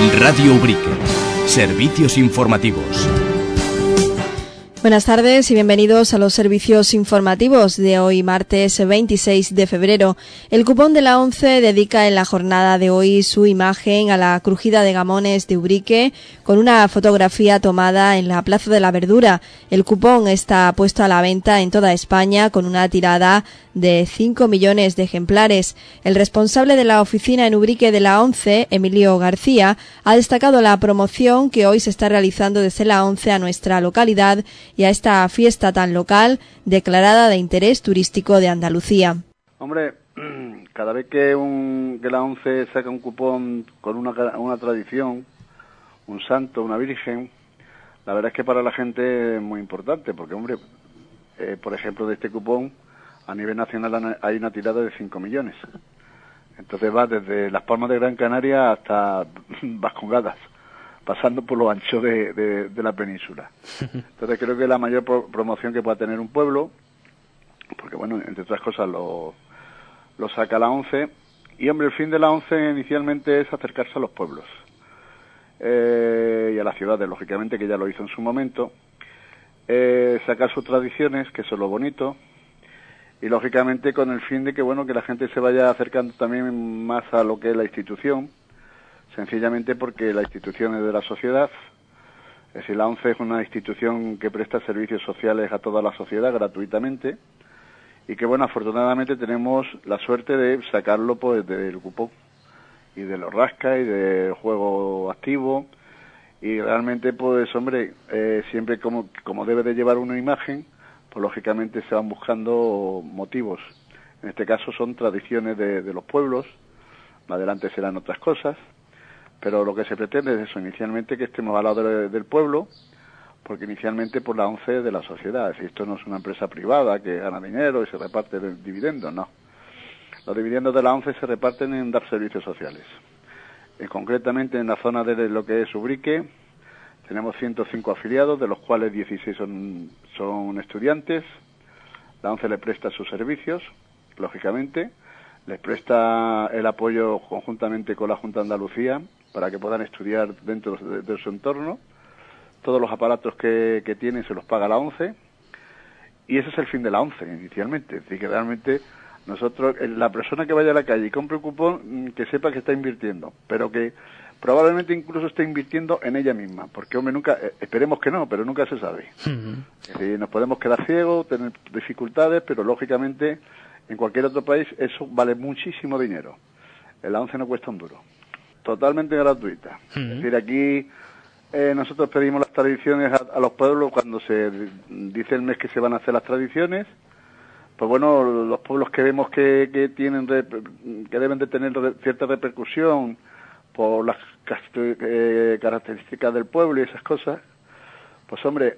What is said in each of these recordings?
Radio Ubrique. Servicios informativos. Buenas tardes y bienvenidos a los servicios informativos de hoy, martes 26 de febrero. El cupón de la ONCE dedica en la jornada de hoy su imagen a la crujida de Gamones de Ubrique con una fotografía tomada en la Plaza de la Verdura. El cupón está puesto a la venta en toda España con una tirada de 5 millones de ejemplares. El responsable de la oficina en Ubrique de la ONCE, Emilio García, ha destacado la promoción que hoy se está realizando desde la ONCE a nuestra localidad y a esta fiesta tan local declarada de interés turístico de Andalucía. Hombre, cada vez que la ONCE saca un cupón con una tradición, un santo, una virgen, la verdad es que para la gente es muy importante, porque, hombre, por ejemplo, de este cupón, a nivel nacional hay una tirada de 5 millones. Entonces va desde Las Palmas de Gran Canaria hasta Vascongadas, pasando por lo ancho de la península. Entonces creo que es la mayor promoción que pueda tener un pueblo, porque bueno, entre otras cosas lo saca la ONCE, y hombre, el fin de la ONCE inicialmente es acercarse a los pueblos y a las ciudades, lógicamente, que ya lo hizo en su momento, sacar sus tradiciones, que eso es lo bonito, y lógicamente con el fin de que bueno, que la gente se vaya acercando también más a lo que es la institución, sencillamente porque la institución es de la sociedad. Es decir, la ONCE es una institución que presta servicios sociales a toda la sociedad gratuitamente y que, bueno, afortunadamente tenemos la suerte de sacarlo pues del cupón y de los rascas y del juego activo, y realmente, pues, hombre, siempre como debe de llevar una imagen, pues lógicamente se van buscando motivos. En este caso son tradiciones de los pueblos, más adelante serán otras cosas, pero lo que se pretende es eso, inicialmente que estemos al lado del pueblo, porque inicialmente por la ONCE es de la sociedad. Es decir, esto no es una empresa privada que gana dinero y se reparte dividendos, no. Los dividendos de la ONCE se reparten en dar servicios sociales. Concretamente en la zona de lo que es Ubrique tenemos 105 afiliados, de los cuales 16 son estudiantes. La ONCE le presta sus servicios, lógicamente, les presta el apoyo conjuntamente con la Junta de Andalucía para que puedan estudiar dentro de su entorno. Todos los aparatos que tienen se los paga la ONCE, y ese es el fin de la ONCE inicialmente. Es decir, que realmente nosotros, la persona que vaya a la calle y compre un cupón, que sepa que está invirtiendo, pero que probablemente incluso esté invirtiendo en ella misma, porque, hombre, nunca, esperemos que no, pero nunca se sabe. Es decir, nos podemos quedar ciegos, tener dificultades, pero lógicamente en cualquier otro país eso vale muchísimo dinero. En la ONCE no cuesta un duro. Totalmente gratuita. Es decir, aquí nosotros pedimos las tradiciones a los pueblos cuando se dice el mes que se van a hacer las tradiciones. Pues bueno, los pueblos que vemos que deben de tener cierta repercusión por las características del pueblo y esas cosas, pues hombre,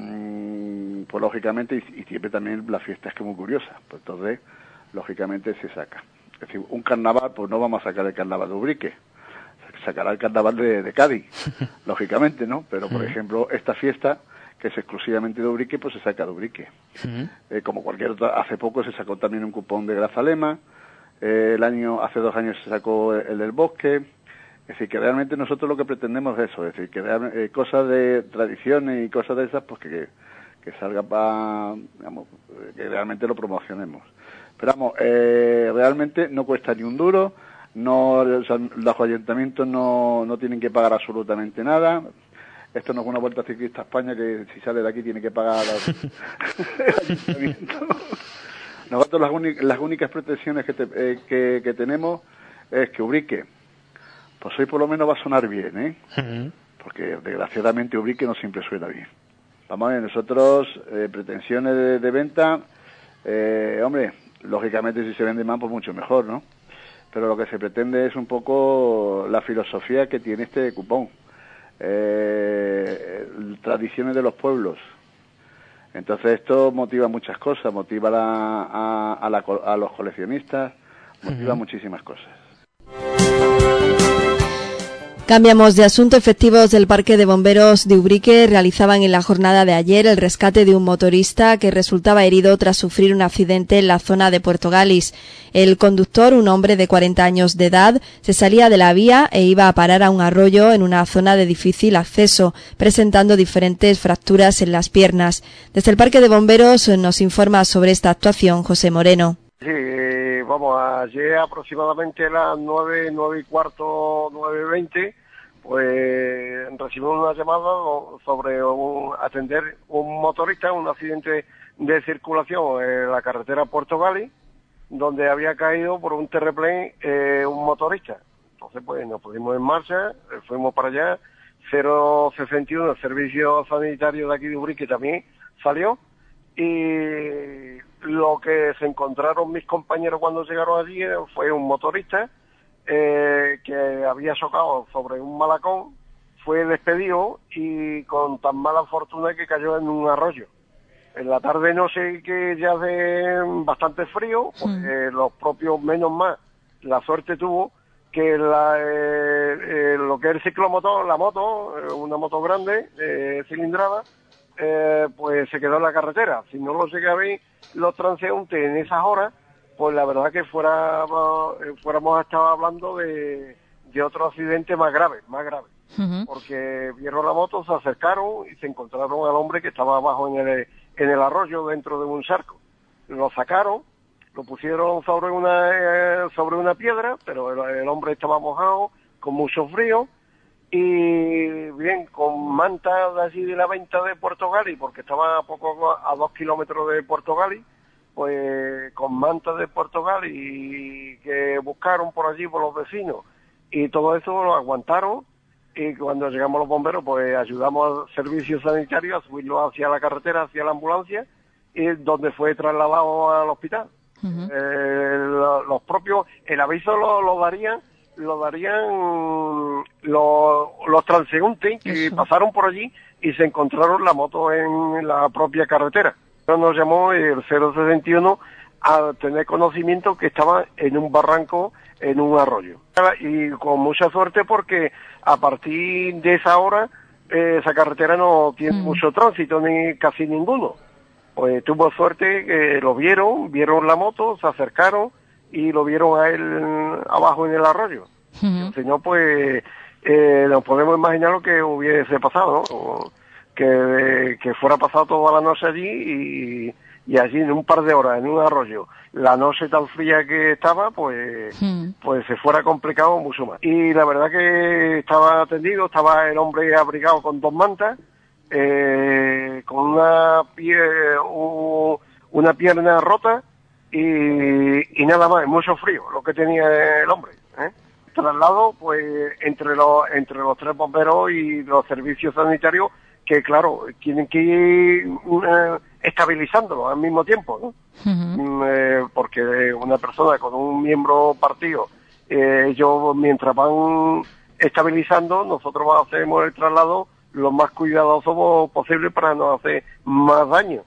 pues lógicamente, y siempre también la fiesta es que es muy curiosa, pues entonces lógicamente se saca. Es decir, un carnaval, pues no vamos a sacar el carnaval de Ubrique, sacará el carnaval de Cádiz, lógicamente, ¿no? Pero por ejemplo, esta fiesta, que es exclusivamente de Ubrique, pues se saca de Ubrique. Como cualquier otra, hace poco se sacó también un cupón de Grazalema, hace 2 años se sacó el del Bosque. Es decir, que realmente nosotros lo que pretendemos es eso, es decir, que cosas de tradiciones y cosas de esas, pues que salga para, digamos, que realmente lo promocionemos. Pero vamos, realmente no cuesta ni un duro, no, o sea, los ayuntamientos no tienen que pagar absolutamente nada. Esto no es una vuelta ciclista a España que si sale de aquí tiene que pagar el ayuntamiento. Nosotros las únicas pretensiones que tenemos es que Ubrique, pues hoy por lo menos va a sonar bien, porque desgraciadamente Ubrique no siempre suena bien. Vamos a ver, nosotros, pretensiones de venta, hombre, lógicamente si se vende más, pues mucho mejor, ¿no? Pero lo que se pretende es un poco la filosofía que tiene este cupón. Tradiciones de los pueblos. Entonces esto motiva muchas cosas, motiva a los coleccionistas, motiva muchísimas cosas. Cambiamos de asunto. Efectivos del Parque de Bomberos de Ubrique realizaban en la jornada de ayer el rescate de un motorista que resultaba herido tras sufrir un accidente en la zona de Puerto Galis. El conductor, un hombre de 40 años de edad, se salía de la vía e iba a parar a un arroyo en una zona de difícil acceso, presentando diferentes fracturas en las piernas. Desde el Parque de Bomberos nos informa sobre esta actuación José Moreno. Sí, ayer aproximadamente a las 9:15, 9:20, pues recibimos una llamada sobre atender un motorista, un accidente de circulación en la carretera Puerto Gali, donde había caído por un terraplén un motorista. Entonces, pues nos pusimos en marcha, fuimos para allá, 061, el servicio sanitario de aquí de Ubrique también salió, y lo que se encontraron mis compañeros cuando llegaron allí fue un motorista que había chocado sobre un malacón, fue despedido y con tan mala fortuna que cayó en un arroyo. En la tarde noche, que ya hace bastante frío, pues los propios, menos más, la suerte tuvo que lo que es el ciclomotor, la moto, una moto grande, cilindrada, pues se quedó en la carretera. Si no lo llegué a ver los transeúntes en esas horas, pues la verdad que fuéramos a estar hablando de otro accidente más grave, porque vieron la moto, se acercaron y se encontraron al hombre que estaba abajo en el arroyo, dentro de un charco. Lo sacaron, lo pusieron sobre una piedra, pero el hombre estaba mojado, con mucho frío, y bien, con manta de allí de la venta de Puerto Gali, porque estaba a 2 kilómetros de Puerto Gali, pues con manta de Puerto Gali, y que buscaron por allí por los vecinos, y todo eso lo aguantaron, y cuando llegamos los bomberos, pues ayudamos al servicio sanitario a subirlo hacia la carretera, hacia la ambulancia, y donde fue trasladado al hospital. Los propios, el aviso lo darían los transeúntes que pasaron por allí y se encontraron la moto en la propia carretera. Nos llamó el 061 a tener conocimiento que estaba en un barranco, en un arroyo. Y con mucha suerte, porque a partir de esa hora esa carretera no tiene mucho tránsito, ni casi ninguno. Pues tuvo suerte que lo vieron la moto, se acercaron y lo vieron a él abajo en el arroyo. Si no, pues nos podemos imaginar lo que hubiese pasado, ¿no? Que fuera pasado toda la noche allí y allí en un par de horas, en un arroyo, la noche tan fría que estaba, pues se fuera complicado mucho más. Y la verdad que estaba atendido, estaba el hombre abrigado con 2 mantas, con una pierna rota y nada más, mucho frío lo que tenía el hombre. Traslado, pues entre los 3 bomberos y los servicios sanitarios, que claro, tienen que ir estabilizándolo al mismo tiempo, ¿no? Porque una persona con un miembro partido, ellos mientras van estabilizando, nosotros hacemos el traslado lo más cuidadoso posible para no hacer más daño.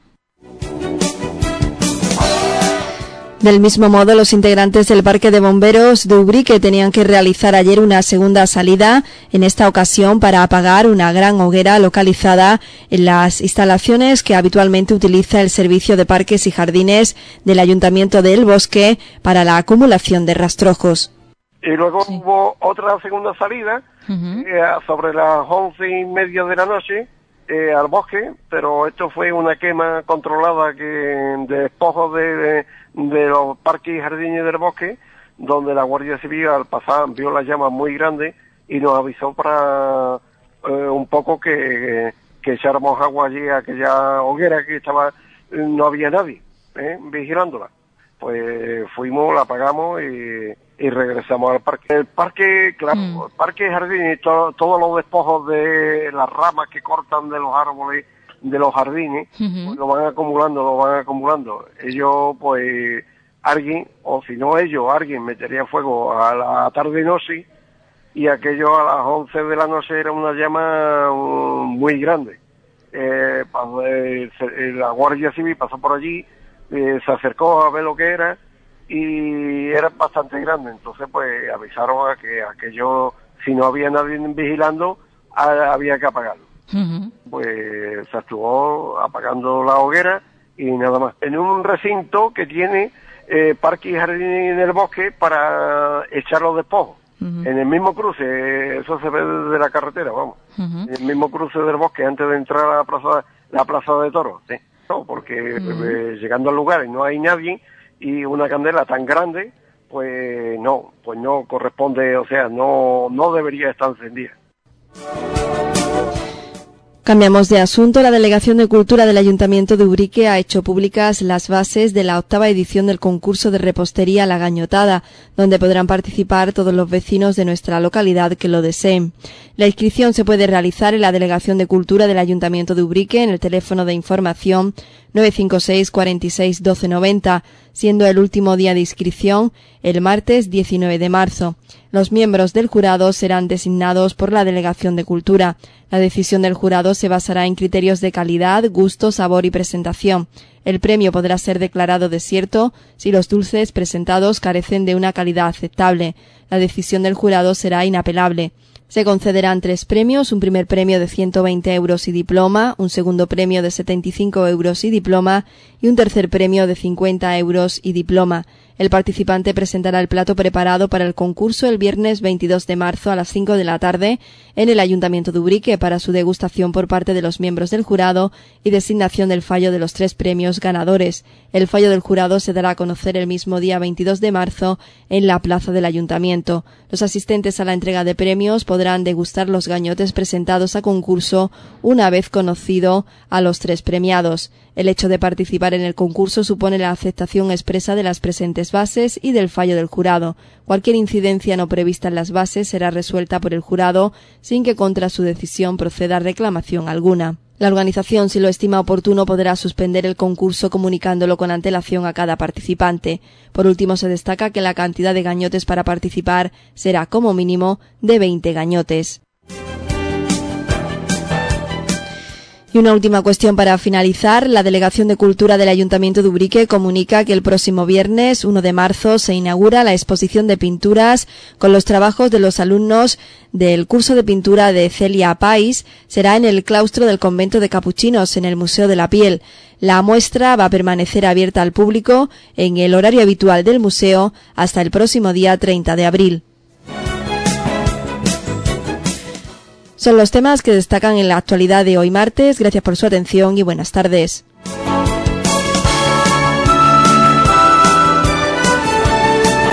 Del mismo modo, los integrantes del Parque de Bomberos de Ubrique tenían que realizar ayer una segunda salida, en esta ocasión para apagar una gran hoguera localizada en las instalaciones que habitualmente utiliza el Servicio de Parques y Jardines del Ayuntamiento de El Bosque para la acumulación de rastrojos. Y luego hubo otra segunda salida sobre las 11:30 de la noche al bosque, pero esto fue una quema controlada de despojos de los parques y jardines del bosque, donde la Guardia Civil al pasar vio las llamas muy grandes y nos avisó para un poco que echáramos agua allí a aquella hoguera que estaba, no había nadie vigilándola. Pues fuimos, la apagamos y regresamos al parque. El parque, claro, el parque y jardines, todos los despojos de las ramas que cortan de los árboles de los jardines, pues lo van acumulando. Ellos, pues, alguien metería fuego a la tarde-noche, y aquello a las 11 de la noche era una llama muy grande. La Guardia Civil pasó por allí, se acercó a ver lo que era, y era bastante grande. Entonces, pues, avisaron a que aquello si no había nadie vigilando, había que apagarlo. Pues se actuó apagando la hoguera y nada más. En un recinto que tiene parque y jardín en el bosque para echar los despojos. En el mismo cruce, eso se ve desde la carretera, vamos. En el mismo cruce del bosque, antes de entrar a la plaza de toros, ¿sí? No, porque llegando al lugar y no hay nadie, y una candela tan grande, pues no corresponde, o sea, no debería estar encendida. Cambiamos de asunto. La Delegación de Cultura del Ayuntamiento de Ubrique ha hecho públicas las bases de la 8ª edición del concurso de repostería La Gañotada, donde podrán participar todos los vecinos de nuestra localidad que lo deseen. La inscripción se puede realizar en la Delegación de Cultura del Ayuntamiento de Ubrique en el teléfono de información 956 46 12 90, siendo el último día de inscripción el martes 19 de marzo. Los miembros del jurado serán designados por la Delegación de Cultura. La decisión del jurado se basará en criterios de calidad, gusto, sabor y presentación. El premio podrá ser declarado desierto si los dulces presentados carecen de una calidad aceptable. La decisión del jurado será inapelable. Se concederán 3 premios, un primer premio de 120 euros y diploma, un segundo premio de 75 euros y diploma y un tercer premio de 50 euros y diploma. El participante presentará el plato preparado para el concurso el viernes 22 de marzo a las 5 de la tarde en el Ayuntamiento de Ubrique para su degustación por parte de los miembros del jurado y designación del fallo de los 3 premios ganadores. El fallo del jurado se dará a conocer el mismo día 22 de marzo en la plaza del Ayuntamiento. Los asistentes a la entrega de premios podrán degustar los gañotes presentados a concurso una vez conocido a los 3 premiados. El hecho de participar en el concurso supone la aceptación expresa de las presentes bases y del fallo del jurado. Cualquier incidencia no prevista en las bases será resuelta por el jurado sin que contra su decisión proceda reclamación alguna. La organización, si lo estima oportuno, podrá suspender el concurso comunicándolo con antelación a cada participante. Por último, se destaca que la cantidad de gañotes para participar será como mínimo de 20 gañotes. Y una última cuestión para finalizar. La Delegación de Cultura del Ayuntamiento de Ubrique comunica que el próximo viernes 1 de marzo se inaugura la exposición de pinturas con los trabajos de los alumnos del curso de pintura de Celia Pais. Será en el claustro del convento de Capuchinos, en el Museo de la Piel. La muestra va a permanecer abierta al público en el horario habitual del museo hasta el próximo día 30 de abril. Son los temas que destacan en la actualidad de hoy martes. Gracias por su atención y buenas tardes.